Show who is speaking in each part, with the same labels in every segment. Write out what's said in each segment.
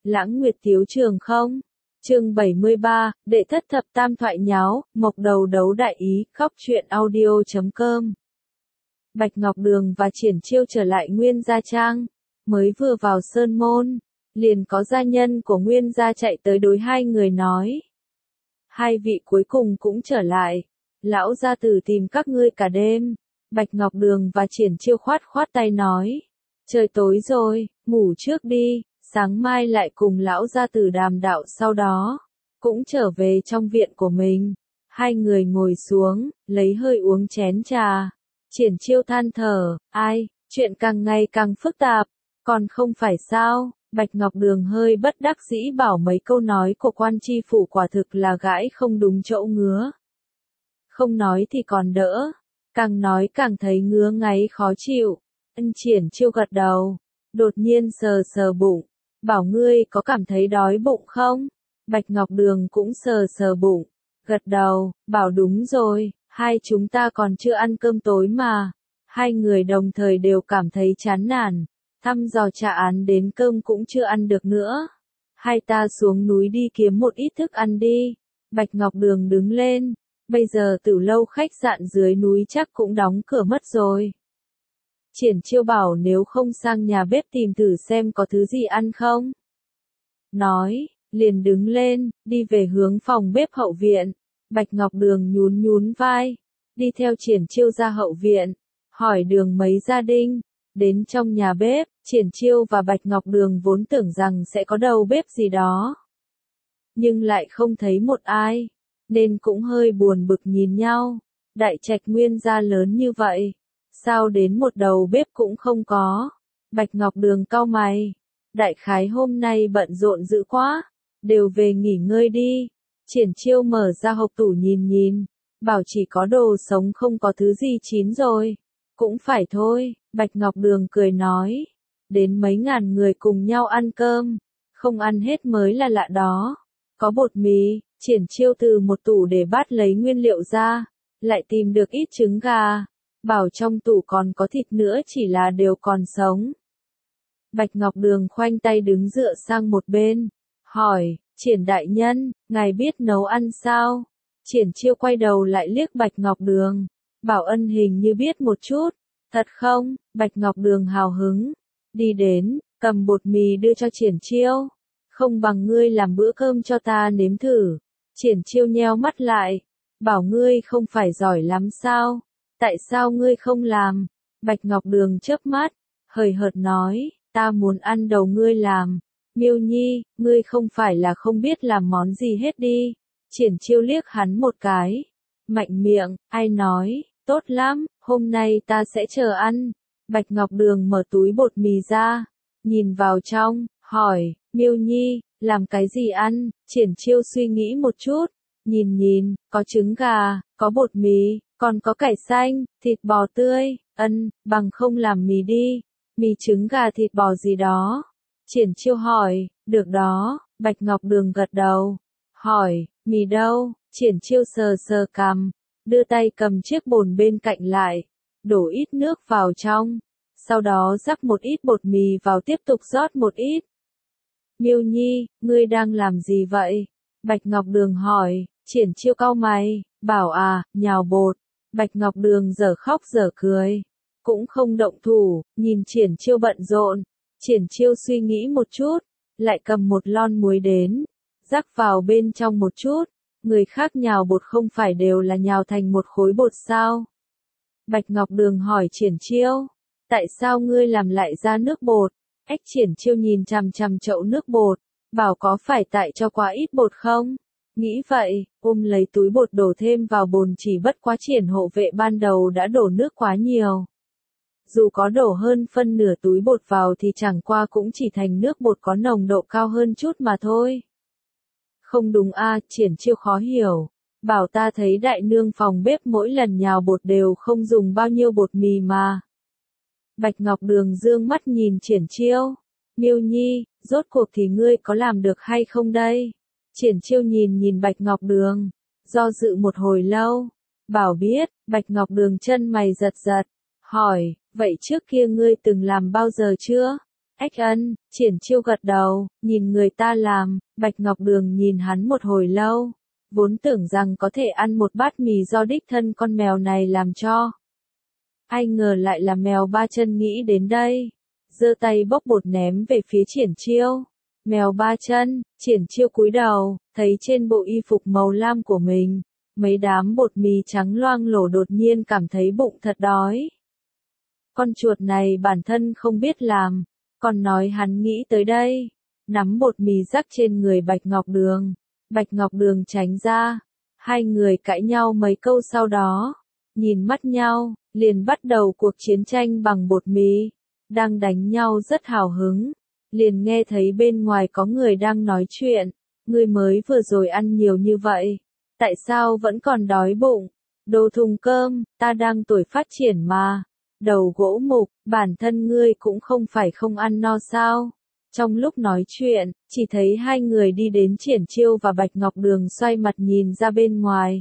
Speaker 1: Lãng Nguyệt Tiếu Trường không? Chương 73, đệ thất thập tam thoại nháo, mộc đầu đấu đại ý, khóc chuyện audio.com. Bạch Ngọc Đường và Triển Chiêu trở lại Nguyên Gia Trang, mới vừa vào sơn môn, liền có gia nhân của Nguyên Gia chạy tới đối hai người nói. Hai vị cuối cùng cũng trở lại, lão gia tử tìm các ngươi cả đêm. Bạch Ngọc Đường và Triển Chiêu khoát khoát tay nói. Trời tối rồi, ngủ trước đi, sáng mai lại cùng lão gia tử đàm đạo, sau đó cũng trở về trong viện của mình. Hai người ngồi xuống, lấy hơi uống chén trà. Triển Chiêu than thở, ai, chuyện càng ngày càng phức tạp, còn không phải sao? Bạch Ngọc Đường hơi bất đắc dĩ bảo mấy câu nói của quan tri phủ quả thực là gãi không đúng chỗ ngứa. Không nói thì còn đỡ, càng nói càng thấy ngứa ngáy khó chịu. Triển Chiêu gật đầu, đột nhiên sờ sờ bụng, bảo ngươi có cảm thấy đói bụng không? Bạch Ngọc Đường cũng sờ sờ bụng, gật đầu, bảo đúng rồi, hai chúng ta còn chưa ăn cơm tối mà. Hai người đồng thời đều cảm thấy chán nản, thăm dò trả án đến cơm cũng chưa ăn được nữa. Hai ta xuống núi đi kiếm một ít thức ăn đi. Bạch Ngọc Đường đứng lên, bây giờ Tử Lâu khách sạn dưới núi chắc cũng đóng cửa mất rồi. Triển Chiêu bảo nếu không sang nhà bếp tìm thử xem có thứ gì ăn không. Nói, liền đứng lên, đi về hướng phòng bếp hậu viện. Bạch Ngọc Đường nhún nhún vai, đi theo Triển Chiêu ra hậu viện, hỏi đường mấy gia đình. Đến trong nhà bếp, Triển Chiêu và Bạch Ngọc Đường vốn tưởng rằng sẽ có đầu bếp gì đó. Nhưng lại không thấy một ai, nên cũng hơi buồn bực nhìn nhau. Đại trạch Nguyên gia lớn như vậy, sao đến một đầu bếp cũng không có? Bạch Ngọc Đường cau mày, đại khái hôm nay bận rộn dữ quá, đều về nghỉ ngơi đi. Triển Chiêu mở ra hộc tủ nhìn nhìn, bảo chỉ có đồ sống không có thứ gì chín rồi. Cũng phải thôi, Bạch Ngọc Đường cười nói, đến mấy ngàn người cùng nhau ăn cơm, không ăn hết mới là lạ đó. Có bột mì, Triển Chiêu từ một tủ để bát lấy nguyên liệu ra, lại tìm được ít trứng gà, bảo trong tủ còn có thịt nữa chỉ là đều còn sống. Bạch Ngọc Đường khoanh tay đứng dựa sang một bên, hỏi, Triển đại nhân, ngài biết nấu ăn sao? Triển Chiêu quay đầu lại liếc Bạch Ngọc Đường, bảo ân hình như biết một chút. Thật không? Bạch Ngọc Đường hào hứng, đi đến, cầm bột mì đưa cho Triển Chiêu. Không bằng ngươi làm bữa cơm cho ta nếm thử. Triển Chiêu nheo mắt lại, bảo ngươi không phải giỏi lắm sao? Tại sao ngươi không làm? Bạch Ngọc Đường chớp mắt, hời hợt nói, ta muốn ăn đầu ngươi làm. Miêu Nhi, ngươi không phải là không biết làm món gì hết đi. Triển Chiêu liếc hắn một cái, mạnh miệng, ai nói, tốt lắm, hôm nay ta sẽ chờ ăn. Bạch Ngọc Đường mở túi bột mì ra, nhìn vào trong, hỏi, Miêu Nhi, làm cái gì ăn? Triển Chiêu suy nghĩ một chút, nhìn nhìn, có trứng gà, có bột mì, còn có cải xanh, thịt bò tươi, bằng không làm mì đi, mì trứng gà thịt bò gì đó. Triển Chiêu hỏi, được đó, Bạch Ngọc Đường gật đầu, hỏi, mì đâu? Triển Chiêu sờ sờ cằm, đưa tay cầm chiếc bồn bên cạnh lại, đổ ít nước vào trong, sau đó rắc một ít bột mì vào tiếp tục rót một ít. Miêu Nhi, ngươi đang làm gì vậy? Bạch Ngọc Đường hỏi. Triển Chiêu cau mày, bảo nhào bột. Bạch Ngọc Đường dở khóc dở cười, cũng không động thủ, nhìn Triển Chiêu bận rộn. Triển Chiêu suy nghĩ một chút, lại cầm một lon muối đến, rắc vào bên trong một chút. Người khác nhào bột không phải đều là nhào thành một khối bột sao? Bạch Ngọc Đường hỏi Triển Chiêu, tại sao ngươi làm lại ra nước bột? Triển Chiêu nhìn chằm chằm chậu nước bột, bảo có phải tại cho quá ít bột không? Nghĩ vậy, ôm lấy túi bột đổ thêm vào bồn, chỉ bất quá Triển hộ vệ ban đầu đã đổ nước quá nhiều. Dù có đổ hơn phân nửa túi bột vào thì chẳng qua cũng chỉ thành nước bột có nồng độ cao hơn chút mà thôi. Không đúng Triển Chiêu khó hiểu, bảo ta thấy đại nương phòng bếp mỗi lần nhào bột đều không dùng bao nhiêu bột mì mà. Bạch Ngọc Đường dương mắt nhìn Triển Chiêu, Miêu Nhi, rốt cuộc thì ngươi có làm được hay không đây? Triển Chiêu nhìn nhìn Bạch Ngọc Đường, do dự một hồi lâu, bảo biết. Bạch Ngọc Đường chân mày giật giật, hỏi, vậy trước kia ngươi từng làm bao giờ chưa? Ách ân, Triển Chiêu gật đầu, nhìn người ta làm, Bạch Ngọc Đường nhìn hắn một hồi lâu. Vốn tưởng rằng có thể ăn một bát mì do đích thân con mèo này làm cho. Ai ngờ lại là mèo ba chân nghĩ đến đây. Giơ tay bốc bột ném về phía Triển Chiêu. Mèo ba chân, Triển Chiêu cúi đầu, thấy trên bộ y phục màu lam của mình, mấy đám bột mì trắng loang lổ, đột nhiên cảm thấy bụng thật đói. Con chuột này bản thân không biết làm, còn nói hắn nghĩ tới đây. Nắm bột mì rắc trên người Bạch Ngọc Đường. Bạch Ngọc Đường tránh ra. Hai người cãi nhau mấy câu sau đó. Nhìn mắt nhau, liền bắt đầu cuộc chiến tranh bằng bột mì. Đang đánh nhau rất hào hứng. Liền nghe thấy bên ngoài có người đang nói chuyện. Ngươi mới vừa rồi ăn nhiều như vậy. Tại sao vẫn còn đói bụng? Đồ thùng cơm, ta đang tuổi phát triển mà. Đầu gỗ mục, bản thân ngươi cũng không phải không ăn no sao? Trong lúc nói chuyện, chỉ thấy hai người đi đến Triển Chiêu và Bạch Ngọc Đường xoay mặt nhìn ra bên ngoài.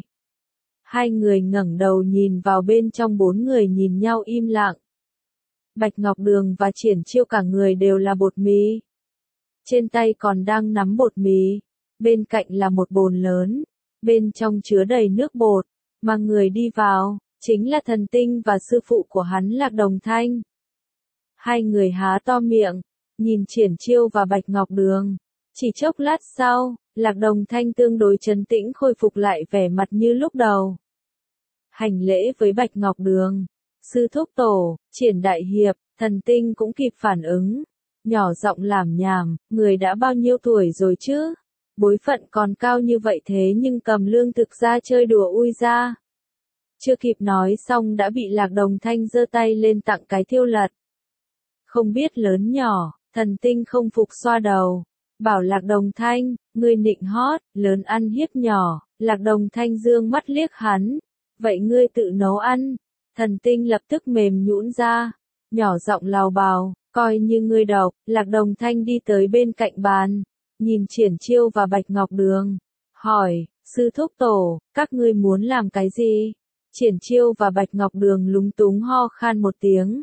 Speaker 1: Hai người ngẩng đầu nhìn vào bên trong, bốn người nhìn nhau im lặng. Bạch Ngọc Đường và Triển Chiêu cả người đều là bột mì. Trên tay còn đang nắm bột mì. Bên cạnh là một bồn lớn. Bên trong chứa đầy nước bột. Mà người đi vào chính là Thần Tinh và sư phụ của hắn Lạc Đồng Thanh. Hai người há to miệng, nhìn Triển Chiêu và Bạch Ngọc Đường. Chỉ chốc lát sau, Lạc Đồng Thanh tương đối trấn tĩnh, khôi phục lại vẻ mặt như lúc đầu. Hành lễ với Bạch Ngọc Đường. Sư thúc tổ, Triển đại hiệp, Thần Tinh cũng kịp phản ứng. Nhỏ giọng làm nhảm, người đã bao nhiêu tuổi rồi chứ? Bối phận còn cao như vậy thế nhưng cầm lương thực ra chơi đùa ui ra. Chưa kịp nói xong đã bị Lạc Đồng Thanh giơ tay lên tặng cái thiêu lật. Không biết lớn nhỏ, Thần Tinh không phục xoa đầu. Bảo Lạc Đồng Thanh, ngươi nịnh hót, lớn ăn hiếp nhỏ. Lạc Đồng Thanh dương mắt liếc hắn. Vậy ngươi tự nấu ăn. Thần Tinh lập tức mềm nhũn ra. Nhỏ giọng lào bào, coi như ngươi độc. Lạc Đồng Thanh đi tới bên cạnh bàn. Nhìn Triển Chiêu và Bạch Ngọc Đường. Hỏi, sư thúc tổ, các ngươi muốn làm cái gì? Triển Chiêu và Bạch Ngọc Đường lúng túng ho khan một tiếng.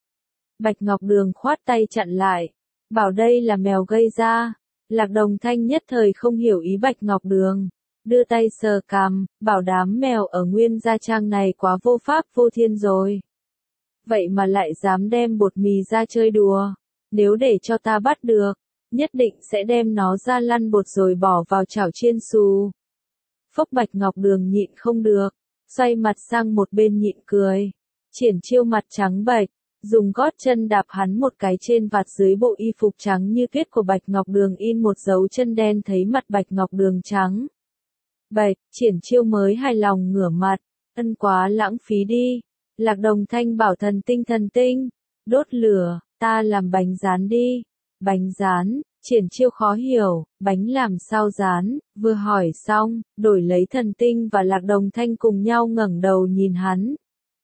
Speaker 1: Bạch Ngọc Đường khoát tay chặn lại. Bảo đây là mèo gây ra. Lạc Đồng Thanh nhất thời không hiểu ý Bạch Ngọc Đường. Đưa tay sờ cằm, bảo đám mèo ở Nguyên Gia Trang này quá vô pháp vô thiên rồi. Vậy mà lại dám đem bột mì ra chơi đùa. Nếu để cho ta bắt được, nhất định sẽ đem nó ra lăn bột rồi bỏ vào chảo chiên xù. Phốc Bạch Ngọc Đường nhịn không được, xoay mặt sang một bên nhịn cười. Triển Chiêu mặt trắng bệch, dùng gót chân đạp hắn một cái trên vạt dưới bộ y phục trắng như tuyết của Bạch Ngọc Đường, in một dấu chân đen, thấy mặt Bạch Ngọc Đường trắng bệch. Triển Chiêu mới hài lòng ngửa mặt, ân quá lãng phí đi. Lạc Đồng Thanh bảo Thần Tinh, đốt lửa, ta làm bánh rán đi. Bánh rán? Triển Chiêu khó hiểu, bánh làm sao rán? Vừa hỏi xong, đổi lấy Thần Tinh và Lạc Đồng Thanh cùng nhau ngẩng đầu nhìn hắn.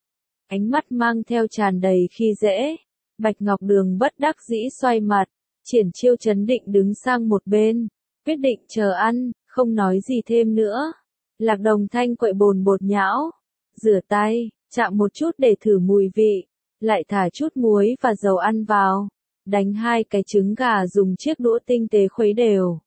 Speaker 1: Ánh mắt mang theo tràn đầy khi dễ. Bạch Ngọc Đường bất đắc dĩ xoay mặt. Triển Chiêu trấn định đứng sang một bên, quyết định chờ ăn, không nói gì thêm nữa. Lạc Đồng Thanh quậy bồn bột nhão, rửa tay, chạm một chút để thử mùi vị, lại thả chút muối và dầu ăn vào, đánh 2 cái trứng gà dùng chiếc đũa tinh tế khuấy đều.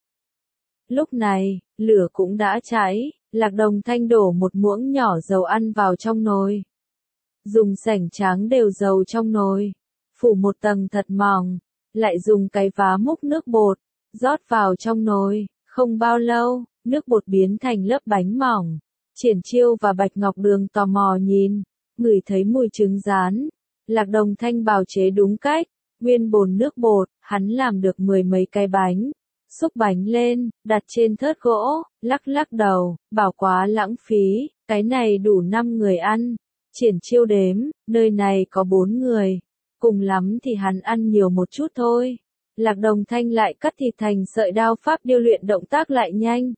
Speaker 1: Lúc này, lửa cũng đã cháy, Lạc Đồng Thanh đổ một muỗng nhỏ dầu ăn vào trong nồi. Dùng sảnh tráng đều dầu trong nồi, phủ một tầng thật mỏng, lại dùng cái vá múc nước bột, rót vào trong nồi. Không bao lâu, nước bột biến thành lớp bánh mỏng. Triển Chiêu và Bạch Ngọc Đường tò mò nhìn, ngửi thấy mùi trứng rán. Lạc Đồng Thanh bào chế đúng cách, nguyên bồn nước bột, hắn làm được 10 mấy cái bánh. Xúc bánh lên, đặt trên thớt gỗ, lắc lắc đầu, bảo quá lãng phí, cái này đủ 5 người ăn. Triển Chiêu đếm, nơi này có 4 người, cùng lắm thì hắn ăn nhiều một chút thôi. Lạc Đồng Thanh lại cắt thịt thành sợi, đao pháp điêu luyện, động tác lại nhanh.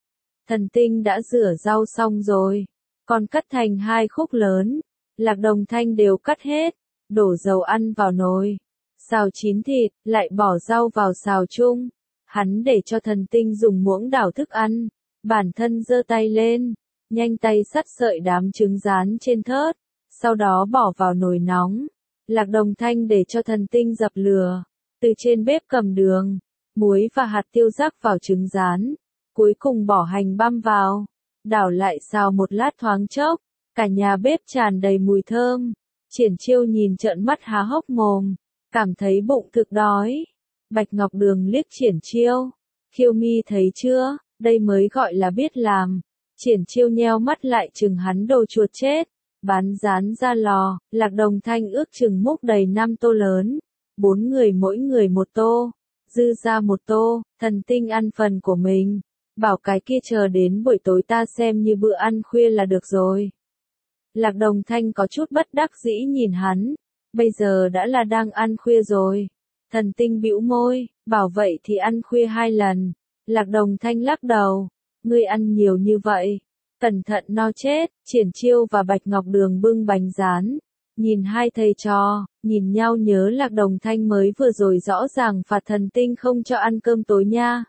Speaker 1: Thần Tinh đã rửa rau xong rồi, còn cắt thành 2 khúc lớn. Lạc Đồng Thanh đều cắt hết, đổ dầu ăn vào nồi, xào chín thịt, lại bỏ rau vào xào chung. Hắn để cho Thần Tinh dùng muỗng đảo thức ăn, bản thân giơ tay lên, nhanh tay sắt sợi đám trứng rán trên thớt, sau đó bỏ vào nồi nóng. Lạc Đồng Thanh để cho Thần Tinh dập lửa, từ trên bếp cầm đường, muối và hạt tiêu rắc vào trứng rán, cuối cùng bỏ hành băm vào, đảo lại xào một lát thoáng chốc, cả nhà bếp tràn đầy mùi thơm. Triển Chiêu nhìn trợn mắt há hốc mồm, cảm thấy bụng thực đói. Bạch Ngọc Đường liếc Triển Chiêu, Khiêu Mi thấy chưa, đây mới gọi là biết làm. Triển Chiêu nheo mắt lại chừng hắn đồ chuột chết, bán rán ra lò, Lạc Đồng Thanh ước chừng múc đầy 5 tô lớn, 4 người mỗi người một tô, dư ra một tô, Thần Tinh ăn phần của mình, bảo cái kia chờ đến buổi tối ta xem như bữa ăn khuya là được rồi. Lạc Đồng Thanh có chút bất đắc dĩ nhìn hắn, bây giờ đã là đang ăn khuya rồi. Thần Tinh bĩu môi, bảo vậy thì ăn khuya 2 lần. Lạc Đồng Thanh lắc đầu, ngươi ăn nhiều như vậy, cẩn thận no chết. Triển Chiêu và Bạch Ngọc Đường bưng bánh rán, nhìn hai thầy trò, nhìn nhau nhớ Lạc Đồng Thanh mới vừa rồi rõ ràng phạt Thần Tinh không cho ăn cơm tối nha.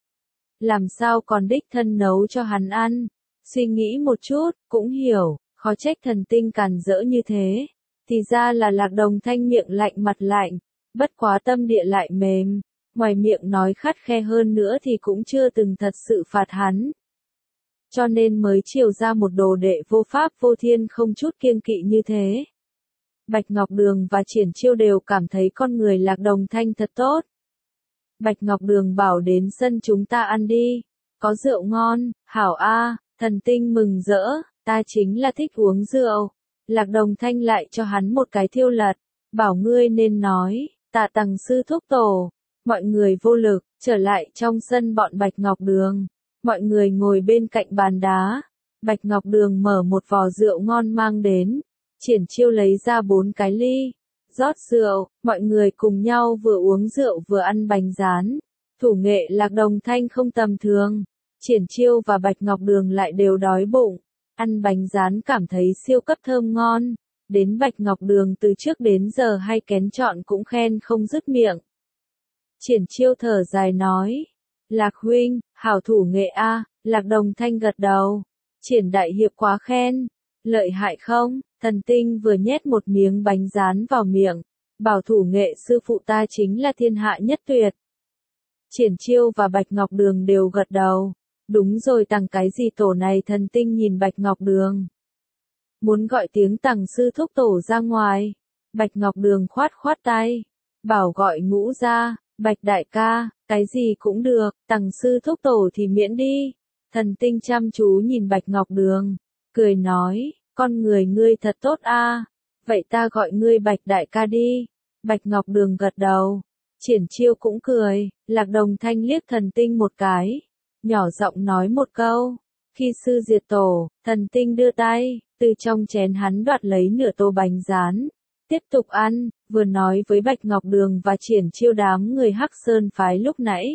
Speaker 1: Làm sao còn đích thân nấu cho hắn ăn, suy nghĩ một chút, cũng hiểu, khó trách Thần Tinh càn rỡ như thế. Thì ra là Lạc Đồng Thanh miệng lạnh mặt lạnh, bất quá tâm địa lại mềm, ngoài miệng nói khắt khe hơn nữa thì cũng chưa từng thật sự phạt hắn. Cho nên mới chiều ra một đồ đệ vô pháp vô thiên không chút kiêng kỵ như thế. Bạch Ngọc Đường và Triển Chiêu đều cảm thấy con người Lạc Đồng Thanh thật tốt. Bạch Ngọc Đường bảo đến sân chúng ta ăn đi, có rượu ngon, hảo a. Thần Tinh mừng rỡ, ta chính là thích uống rượu. Lạc Đồng Thanh lại cho hắn một cái thiêu lật, bảo ngươi nên nói, tạ Tằng sư thúc tổ. Mọi người vô lực, trở lại trong sân bọn Bạch Ngọc Đường. Mọi người ngồi bên cạnh bàn đá. Bạch Ngọc Đường mở một vò rượu ngon mang đến. Triển Chiêu lấy ra 4 cái ly, rót rượu, mọi người cùng nhau vừa uống rượu vừa ăn bánh rán. Thủ nghệ Lạc Đồng Thanh không tầm thường. Triển Chiêu và Bạch Ngọc Đường lại đều đói bụng, ăn bánh rán cảm thấy siêu cấp thơm ngon. Đến Bạch Ngọc Đường từ trước đến giờ hay kén chọn cũng khen không dứt miệng. Triển Chiêu thở dài nói, Lạc huynh, hảo thủ nghệ a. Lạc Đồng Thanh gật đầu, Triển đại hiệp quá khen, lợi hại không? Thần Tinh vừa nhét một miếng bánh rán vào miệng, bảo thủ nghệ sư phụ ta chính là thiên hạ nhất tuyệt. Triển Chiêu và Bạch Ngọc Đường đều gật đầu, đúng rồi tằng cái gì tổ này. Thần Tinh nhìn Bạch Ngọc Đường, muốn gọi tiếng tằng sư thúc tổ ra ngoài. Bạch Ngọc Đường khoát khoát tay, bảo gọi Ngũ ra. Bạch đại ca, cái gì cũng được, tằng sư thúc tổ thì miễn đi. Thần Tinh chăm chú nhìn Bạch Ngọc Đường, cười nói, con người ngươi thật tốt a. Vậy ta gọi ngươi Bạch đại ca đi. Bạch Ngọc Đường gật đầu. Triển Chiêu cũng cười, Lạc Đồng Thanh liếc Thần Tinh một cái, nhỏ giọng nói một câu. Khi sư diệt tổ, Thần Tinh đưa tay, từ trong chén hắn đoạt lấy nửa tô bánh rán, tiếp tục ăn, vừa nói với Bạch Ngọc Đường và Triển Chiêu đám người Hắc Sơn phái lúc nãy.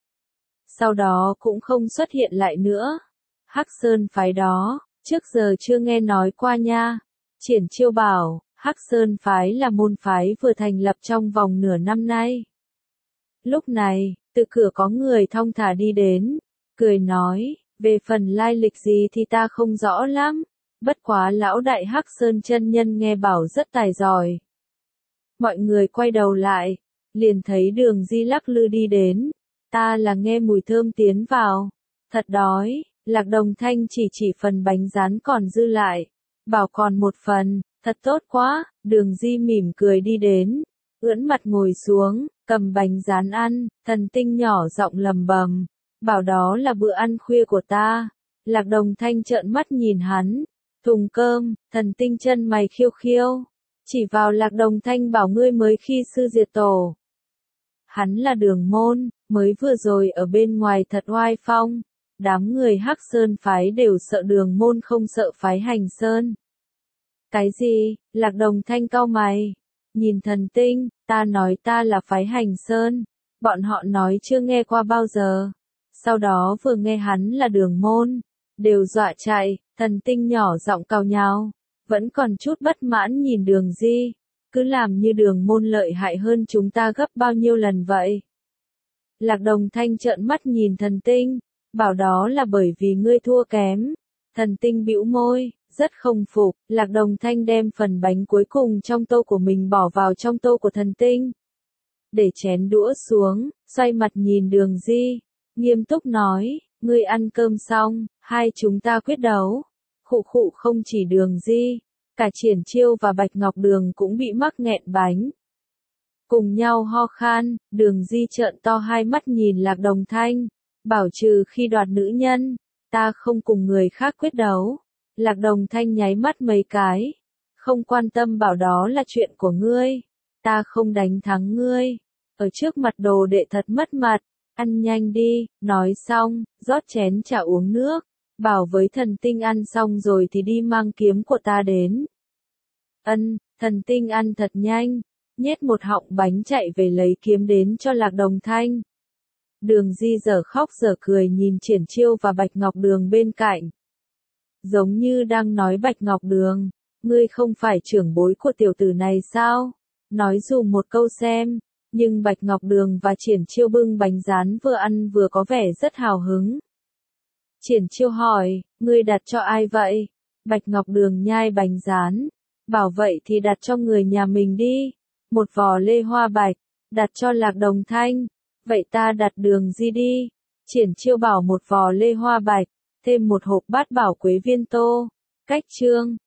Speaker 1: Sau đó cũng không xuất hiện lại nữa. Hắc Sơn phái đó, trước giờ chưa nghe nói qua nha. Triển Chiêu bảo, Hắc Sơn phái là môn phái vừa thành lập trong vòng nửa năm nay. Lúc này, từ cửa có người thong thả đi đến, cười nói, về phần lai lịch gì thì ta không rõ lắm, bất quá lão đại Hắc Sơn chân nhân nghe bảo rất tài giỏi. Mọi người quay đầu lại, liền thấy Đường Di lắc lư đi đến, ta là nghe mùi thơm tiến vào, thật đói. Lạc Đồng Thanh chỉ phần bánh rán còn dư lại, bảo còn một phần, thật tốt quá. Đường Di mỉm cười đi đến, ưỡn mặt ngồi xuống, cầm bánh rán ăn. Thần Tinh nhỏ giọng lầm bầm, bảo đó là bữa ăn khuya của ta. Lạc Đồng Thanh trợn mắt nhìn hắn, thùng cơm. Thần Tinh chân mày khiêu khiêu, chỉ vào Lạc Đồng Thanh bảo ngươi mới khi sư diệt tổ. Hắn là Đường môn, mới vừa rồi ở bên ngoài thật oai phong. Đám người Hắc Sơn phái đều sợ Đường môn không sợ phái Hành Sơn. Cái gì? Lạc Đồng Thanh cau mày, nhìn Thần Tinh, ta nói ta là phái Hành Sơn, bọn họ nói chưa nghe qua bao giờ. Sau đó vừa nghe hắn là Đường môn, đều dọa chạy. Thần Tinh nhỏ giọng cào nhào, vẫn còn chút bất mãn nhìn Đường Di, cứ làm như Đường môn lợi hại hơn chúng ta gấp bao nhiêu lần vậy. Lạc Đồng Thanh trợn mắt nhìn Thần Tinh, bảo đó là bởi vì ngươi thua kém. Thần Tinh bĩu môi, rất không phục. Lạc Đồng Thanh đem phần bánh cuối cùng trong tô của mình bỏ vào trong tô của Thần Tinh. để chén đũa xuống, xoay mặt nhìn Đường Di, nghiêm túc nói, ngươi ăn cơm xong, hai chúng ta quyết đấu. Khụ khụ, không chỉ Đường Di, cả Triển Chiêu và Bạch Ngọc Đường cũng bị mắc nghẹn bánh. Cùng nhau ho khan, Đường Di trợn to hai mắt nhìn Lạc Đồng Thanh, bảo trừ khi đoạt nữ nhân, ta không cùng người khác quyết đấu. Lạc Đồng Thanh nháy mắt mấy cái, không quan tâm, bảo đó là chuyện của ngươi, ta không đánh thắng ngươi. Ở trước mặt đồ đệ thật mất mặt, ăn nhanh đi, nói xong, rót chén trà uống nước, bảo với Thần Tinh ăn xong rồi thì đi mang kiếm của ta đến. Ân, Thần Tinh ăn thật nhanh, nhét một họng bánh chạy về lấy kiếm đến cho Lạc Đồng Thanh. Đường Di dở khóc dở cười nhìn Triển Chiêu và Bạch Ngọc Đường bên cạnh. Giống như đang nói Bạch Ngọc Đường, ngươi không phải trưởng bối của tiểu tử này sao? Nói dùm một câu xem, nhưng Bạch Ngọc Đường và Triển Chiêu bưng bánh rán vừa ăn vừa có vẻ rất hào hứng. Triển Chiêu hỏi, ngươi đặt cho ai vậy? Bạch Ngọc Đường nhai bánh rán, bảo vậy thì đặt cho người nhà mình đi. Một vò lê hoa bạch, đặt cho Lạc Đồng Thanh. Vậy ta đặt Đường Di đi. Triển Chiêu bảo một vò lê hoa bạch, thêm một hộp bát bảo quế viên tô. Cách chương